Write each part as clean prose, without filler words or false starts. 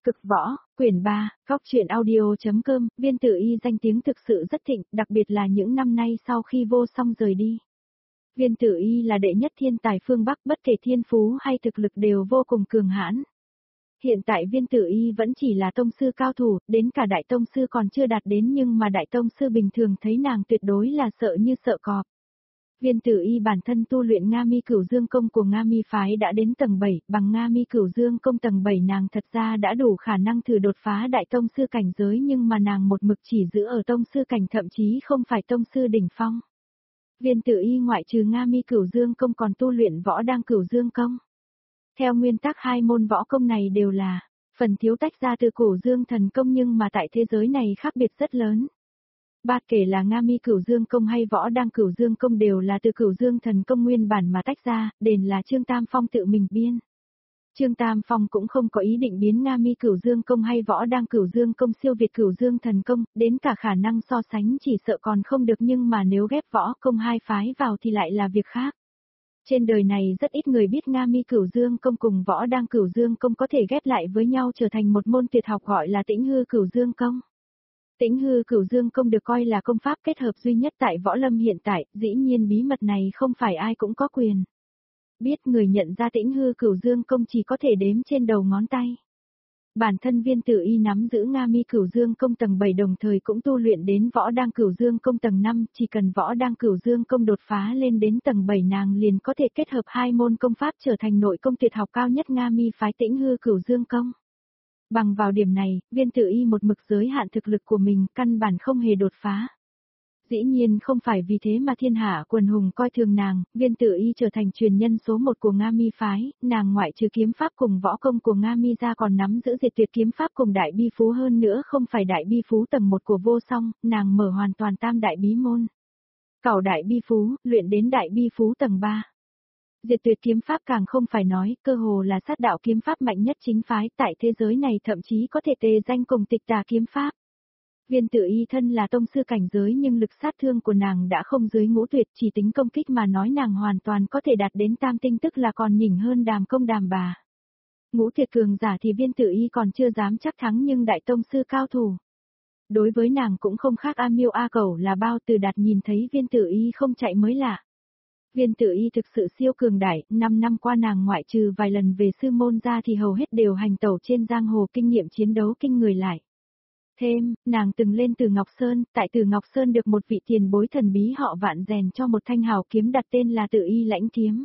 Cực võ, quyển 3, góc truyện audio.com, Viên Tử Y danh tiếng thực sự rất thịnh, đặc biệt là những năm nay sau khi Vô Song rời đi. Viên Tử Y là đệ nhất thiên tài phương Bắc, bất kể thiên phú hay thực lực đều vô cùng cường hãn. Hiện tại Viên Tử Y vẫn chỉ là tông sư cao thủ, đến cả đại tông sư còn chưa đạt đến, nhưng mà đại tông sư bình thường thấy nàng tuyệt đối là sợ như sợ cọp. Viên Tử Y bản thân tu luyện Nga Mi Cửu Dương Công của Nga Mi phái đã đến tầng 7, bằng Nga Mi Cửu Dương Công tầng 7 nàng thật ra đã đủ khả năng thử đột phá đại tông sư cảnh giới, nhưng mà nàng một mực chỉ giữ ở tông sư cảnh, thậm chí không phải tông sư đỉnh phong. Viên Tử Y ngoại trừ Nga Mi Cửu Dương Công còn tu luyện Võ Đăng Cửu Dương Công. Theo nguyên tắc hai môn võ công này đều là phần thiếu tách ra từ Cửu Dương Thần Công, nhưng mà tại thế giới này khác biệt rất lớn. Bất kể là Nga Mi Cửu Dương Công hay Võ Đăng Cửu Dương Công đều là từ Cửu Dương Thần Công nguyên bản mà tách ra, đền là Trương Tam Phong tự mình biên. Trương Tam Phong cũng không có ý định biến Nga Mi Cửu Dương Công hay Võ Đăng Cửu Dương Công siêu việt Cửu Dương Thần Công, đến cả khả năng so sánh chỉ sợ còn không được, nhưng mà nếu ghép võ công hai phái vào thì lại là việc khác. Trên đời này rất ít người biết Nga Mi Cửu Dương Công cùng Võ Đăng Cửu Dương Công có thể ghép lại với nhau trở thành một môn tuyệt học gọi là Tĩnh Hư Cửu Dương Công. Tĩnh Hư Cửu Dương Công được coi là công pháp kết hợp duy nhất tại võ lâm hiện tại, dĩ nhiên bí mật này không phải ai cũng có quyền biết, người nhận ra Tĩnh Hư Cửu Dương Công chỉ có thể đếm trên đầu ngón tay. Bản thân Viên Tử Y nắm giữ Nga Mi Cửu Dương Công tầng 7 đồng thời cũng tu luyện đến Võ Đăng Cửu Dương Công tầng 5, chỉ cần Võ Đăng Cửu Dương Công đột phá lên đến tầng 7 nàng liền có thể kết hợp hai môn công pháp trở thành nội công tuyệt học cao nhất Nga Mi phái Tĩnh Hư Cửu Dương Công. Bằng vào điểm này, Viên Tử Y một mực giới hạn thực lực của mình, căn bản không hề đột phá. Dĩ nhiên không phải vì thế mà thiên hạ quần hùng coi thường nàng, Viên Tử Y trở thành truyền nhân số 1 của Nga Mi phái, nàng ngoại trừ kiếm pháp cùng võ công của Nga Mi ra còn nắm giữ Diệt Tuyệt kiếm pháp cùng đại bi phú, hơn nữa không phải đại bi phú tầng 1 của Vô Song, nàng mở hoàn toàn tam đại bí môn. Cẩu đại bi phú, luyện đến đại bi phú tầng 3. Diệt Tuyệt kiếm pháp càng không phải nói, cơ hồ là sát đạo kiếm pháp mạnh nhất chính phái tại thế giới này, thậm chí có thể tề danh cùng Tịch Tà kiếm pháp. Viên Tử Y thân là tông sư cảnh giới nhưng lực sát thương của nàng đã không dưới ngũ tuyệt, chỉ tính công kích mà nói nàng hoàn toàn có thể đạt đến tam tinh, tức là còn nhỉnh hơn Đàm Công Đàm bà. Ngũ tuyệt cường giả thì Viên Tử Y còn chưa dám chắc thắng, nhưng đại tông sư cao thủ đối với nàng cũng không khác A Miêu A Cẩu là bao. Từ Đạt nhìn thấy Viên Tử Y không chạy mới lạ. Viên Tử Y thực sự siêu cường đại, 5 năm qua nàng ngoại trừ vài lần về sư môn ra thì hầu hết đều hành tẩu trên giang hồ, kinh nghiệm chiến đấu kinh người lại. Thêm, nàng từng lên Từ Ngọc Sơn, tại Từ Ngọc Sơn được một vị tiền bối thần bí họ Vạn rèn cho một thanh hào kiếm đặt tên là Tử Y Lãnh Kiếm.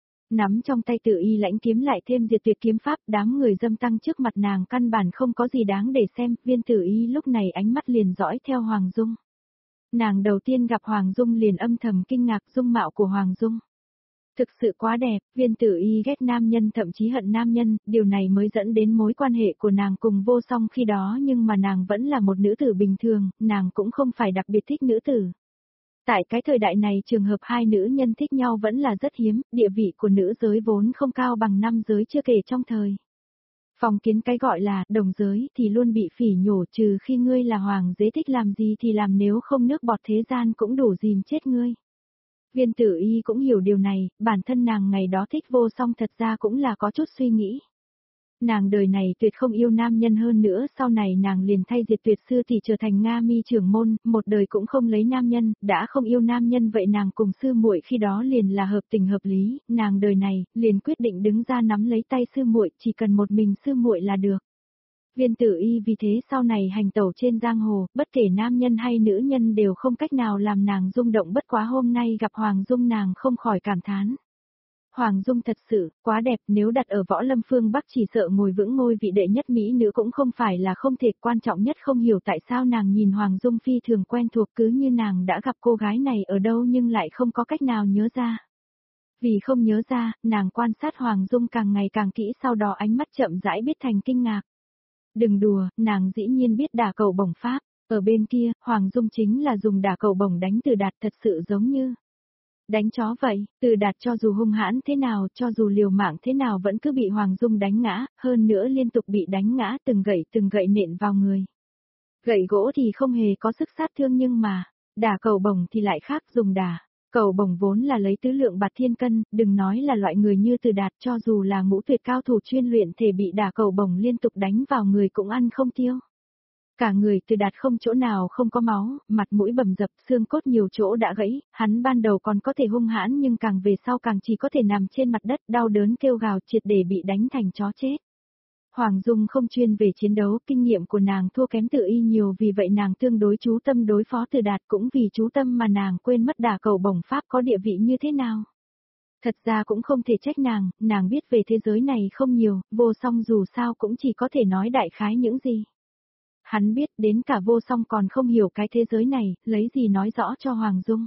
Nắm trong tay Tử Y Lãnh Kiếm lại thêm Diệt Tuyệt kiếm pháp, đám người dâm tăng trước mặt nàng căn bản không có gì đáng để xem, Viên Tử Y lúc này ánh mắt liền dõi theo Hoàng Dung. Nàng đầu tiên gặp Hoàng Dung liền âm thầm kinh ngạc dung mạo của Hoàng Dung. Thực sự quá đẹp, Viên Tử Y ghét nam nhân, thậm chí hận nam nhân, điều này mới dẫn đến mối quan hệ của nàng cùng Vô Song khi đó, nhưng mà nàng vẫn là một nữ tử bình thường, nàng cũng không phải đặc biệt thích nữ tử. Tại cái thời đại này trường hợp hai nữ nhân thích nhau vẫn là rất hiếm, địa vị của nữ giới vốn không cao bằng nam giới, chưa kể trong thời phong kiến cái gọi là đồng giới thì luôn bị phỉ nhổ, trừ khi ngươi là hoàng đế thích làm gì thì làm, nếu không nước bọt thế gian cũng đủ dìm chết ngươi. Viên Tử Y cũng hiểu điều này, bản thân nàng ngày đó thích Vô Song thật ra cũng là có chút suy nghĩ. Nàng đời này tuyệt không yêu nam nhân, hơn nữa sau này nàng liền thay Diệt Tuyệt sư thì trở thành Nga Mi trưởng môn, một đời cũng không lấy nam nhân, đã không yêu nam nhân vậy nàng cùng sư muội khi đó liền là hợp tình hợp lý, nàng đời này liền quyết định đứng ra nắm lấy tay sư muội, chỉ cần một mình sư muội là được. Viên Tử Y vì thế sau này hành tẩu trên giang hồ, bất kể nam nhân hay nữ nhân đều không cách nào làm nàng rung động, bất quá hôm nay gặp Hoàng Dung nàng không khỏi cảm thán. Hoàng Dung thật sự quá đẹp, nếu đặt ở võ lâm phương Bắc chỉ sợ ngồi vững ngôi vị đệ nhất mỹ nữ cũng không phải là không thể, quan trọng nhất không hiểu tại sao nàng nhìn Hoàng Dung phi thường quen thuộc, cứ như nàng đã gặp cô gái này ở đâu nhưng lại không có cách nào nhớ ra. Vì không nhớ ra, nàng quan sát Hoàng Dung càng ngày càng kỹ, sau đó ánh mắt chậm rãi biết thành kinh ngạc. Đừng đùa, nàng dĩ nhiên biết đả cầu bổng pháp, ở bên kia, Hoàng Dung chính là dùng đả cầu bổng đánh Từ Đạt, thật sự giống như đánh chó vậy. Từ Đạt cho dù hung hãn thế nào, cho dù liều mạng thế nào vẫn cứ bị Hoàng Dung đánh ngã, hơn nữa liên tục bị đánh ngã, từng gậy nện vào người. Gậy gỗ thì không hề có sức sát thương, nhưng mà đả cầu bổng thì lại khác, dùng đả Cầu Bổng vốn là lấy tứ lượng bạt thiên cân, đừng nói là loại người như Từ Đạt, cho dù là ngũ tuyệt cao thủ chuyên luyện thể bị đả Cầu Bổng liên tục đánh vào người cũng ăn không tiêu. Cả người Từ Đạt không chỗ nào không có máu, mặt mũi bầm dập, xương cốt nhiều chỗ đã gãy, hắn ban đầu còn có thể hung hãn nhưng càng về sau càng chỉ có thể nằm trên mặt đất đau đớn kêu gào triệt để bị đánh thành chó chết. Hoàng Dung không chuyên về chiến đấu, kinh nghiệm của nàng thua kém Tự Y nhiều, vì vậy nàng tương đối chú tâm đối phó Từ Đạt, cũng vì chú tâm mà nàng quên mất đả Cầu Bổng pháp có địa vị như thế nào. Thật ra cũng không thể trách nàng biết về thế giới này không nhiều, Vô Song dù sao cũng chỉ có thể nói đại khái những gì. Hắn biết đến cả Vô Song còn không hiểu cái thế giới này, lấy gì nói rõ cho Hoàng Dung.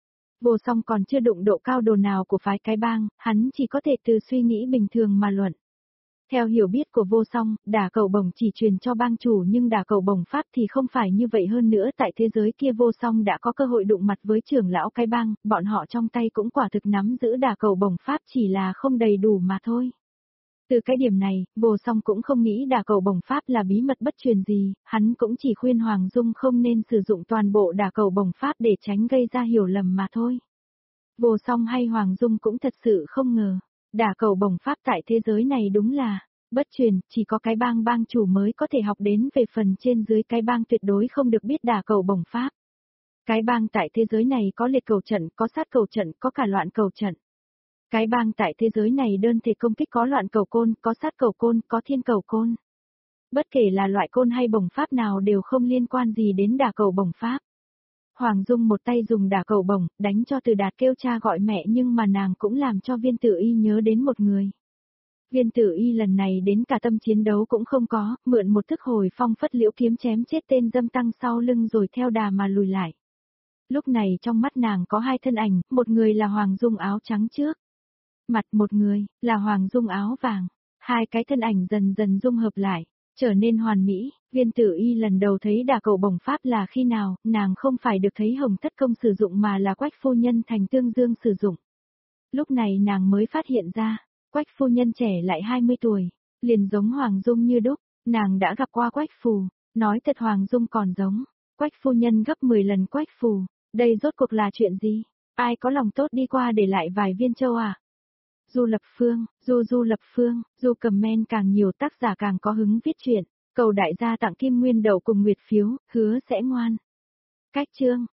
Vô Song còn chưa đụng độ cao đồ nào của phái cái bang, hắn chỉ có thể từ suy nghĩ bình thường mà luận. Theo hiểu biết của Vô Song, đả Cầu Bổng chỉ truyền cho bang chủ nhưng đả Cầu Bổng pháp thì không phải như vậy, hơn nữa tại thế giới kia Vô Song đã có cơ hội đụng mặt với trưởng lão cái bang, bọn họ trong tay cũng quả thực nắm giữ đả Cầu Bổng pháp, chỉ là không đầy đủ mà thôi. Từ cái điểm này, Vô Song cũng không nghĩ đả Cầu Bổng pháp là bí mật bất truyền gì, hắn cũng chỉ khuyên Hoàng Dung không nên sử dụng toàn bộ đả Cầu Bổng pháp để tránh gây ra hiểu lầm mà thôi. Vô Song hay Hoàng Dung cũng thật sự không ngờ, đả Cầu Bổng pháp tại thế giới này đúng là bất truyền, chỉ có cái bang chủ mới có thể học đến, về phần trên dưới cái bang tuyệt đối không được biết đả Cầu Bổng pháp. Cái bang tại thế giới này có liệt cầu trận, có sát cầu trận, có cả loạn cầu trận. Cái bang tại thế giới này đơn thể công kích có loạn cầu côn, có sát cầu côn, có thiên cầu côn. Bất kể là loại côn hay bổng pháp nào đều không liên quan gì đến đả Cầu Bổng pháp. Hoàng Dung một tay dùng đả Cầu Bổng, đánh cho Từ Đạt kêu cha gọi mẹ, nhưng mà nàng cũng làm cho Viên Tử Y nhớ đến một người. Viên Tử Y lần này đến cả tâm chiến đấu cũng không có, mượn một thức hồi phong phất liễu kiếm chém chết tên dâm tăng sau lưng rồi theo đà mà lùi lại. Lúc này trong mắt nàng có hai thân ảnh, một người là Hoàng Dung áo trắng trước mặt, một người là Hoàng Dung áo vàng. Hai cái thân ảnh dần dần dung hợp lại, trở nên hoàn mỹ. Viên Tử Y lần đầu thấy đả Cầu Bổng pháp là khi nào, nàng không phải được thấy Hồng Thất Công sử dụng mà là Quách phu nhân Thành Tương Dương sử dụng. Lúc này nàng mới phát hiện ra, Quách phu nhân trẻ lại 20 tuổi, liền giống Hoàng Dung như đúc, nàng đã gặp qua Quách phù, nói thật Hoàng Dung còn giống Quách phu nhân gấp 10 lần Quách phù, đây rốt cuộc là chuyện gì? Ai có lòng tốt đi qua để lại vài viên châu à? Du Lập Phương, Du Lập Phương, Du comment càng nhiều tác giả càng có hứng viết truyện, cầu đại gia tặng kim nguyên đậu cùng nguyệt phiếu, hứa sẽ ngoan. Cách chương